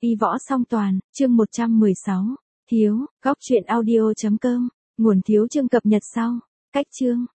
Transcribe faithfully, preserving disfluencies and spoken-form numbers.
Y võ song toàn, chương một trăm mười sáu. Thiếu, góc truyện audio chấm com, nguồn thiếu chương cập nhật sau. Cách chương,